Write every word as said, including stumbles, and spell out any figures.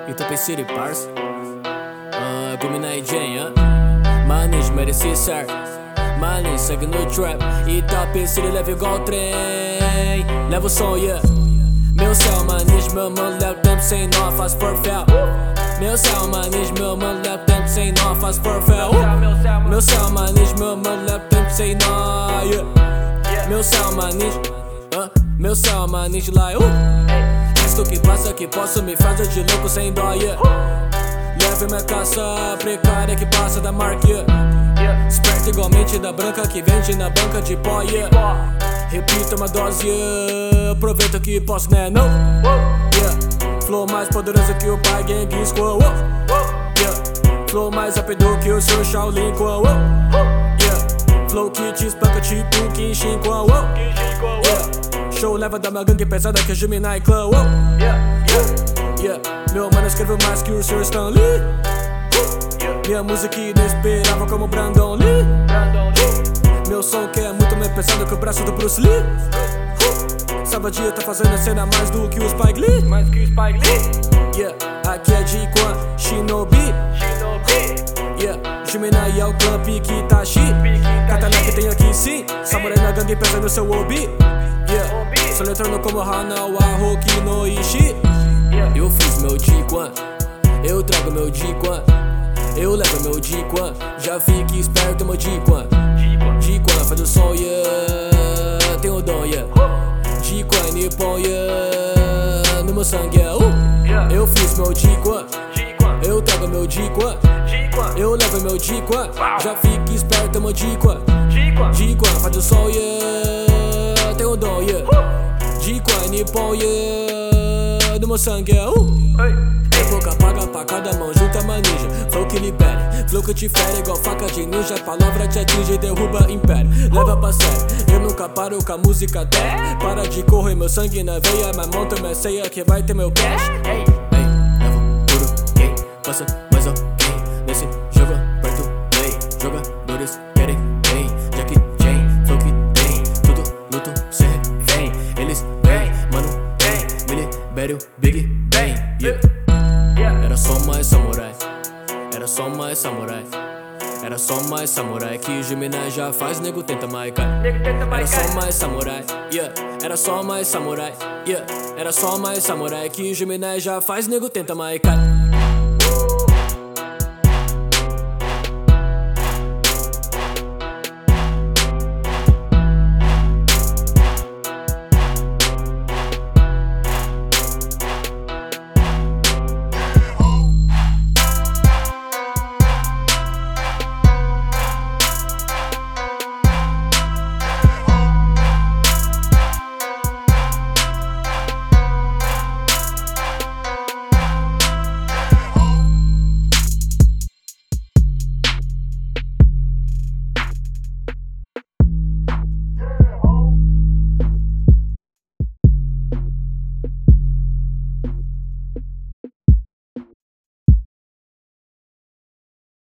Itape City, parça. uh, Gumina e Jen, uh. Manis mereci certo. Manis segue no trap. Itape City leva igual trem. Leva o som, yeah. Meu céu, manis, meu mano, leva tempo sem nó, faz perfel. Meu céu, manis, meu mano, leva tempo sem nó, faz perfel. Meu céu, manis, meu mano, leva tempo sem nó, yeah. Meu céu, manis, uh. Meu céu, manis, lá, uh. Isto que passa que posso me fazer de louco sem dó, yeah. Leve minha caça precária que passa da marca, yeah. Esperto igualmente da branca que vende na banca de pó, yeah. Repita uma dose, yeah. Aproveita que posso, né, não? Yeah. Flow mais poderoso que o pai Genghis Squad, yeah. Flow mais rápido que o seu Shaolin Quan, yeah. Flow que te espanca tipo Kenshin Quan, yeah. Show leva da minha gangue pesada que é Gemini Clan, oh. Yeah, yeah, yeah. Meu mano escreveu mais que o Sir Stan Lee, yeah. Minha música inesperava como Brandon Lee, uh. Meu som que é muito mais pesado que o braço do Bruce Lee, uh. Sabadia tá fazendo a cena mais do que o Spike Lee, mais que o Spike Lee. Yeah, aqui é de Quan Shinobi, Shinobi. Yeah, Gemini é o clã Pique Itachi. Katana que tem aqui sim. Samurai na gangue pesa no seu obi, yeah. Soletrando como Hanawa Hoki no Ishi, yeah. Eu fiz meu Jiquan, eu trago meu Jiquan, eu levo meu Jiquan. Já fique esperto meu Jiquan. Jiquan faz o som, yeah. Tem o dom, yeah. Jiquan Nippon, yeah. No meu sangue, yeah. Uh. Eu fiz meu Jiquan, eu trago meu Jiquan, eu levo meu Jiquan. Já fique esperto meu Jiquan. Jiquan faz o som, yeah. Tem o dom, yeah. Jiquan Nippon, yeah. No meu sangue, yeah. Uh. Boca paga pra cada mão, junta manija. Flow que libera, flow que te fere igual faca de ninja. Palavra te atinge e derruba império. Leva pra sério, eu nunca paro com a música até. Para de correr meu sangue na veia, mas monta minha ceia que vai ter meu cash. Ei, ei, levo puro, quem passa mais alguém nesse jogo aperto play. Jogadores querem bem, Jack Chan, flow que tem tudo, luto sem refém. Eles vem, mano, tem, me libere o Big Bang, yeah. Era só mais samurai, era só mais samurai, era só mais samurai que Gemini já faz, nego tenta mais cai. Era só mais samurai, yeah. Era só mais samurai, yeah. Era só mais samurai que Gemini já faz, nego tenta mais cai.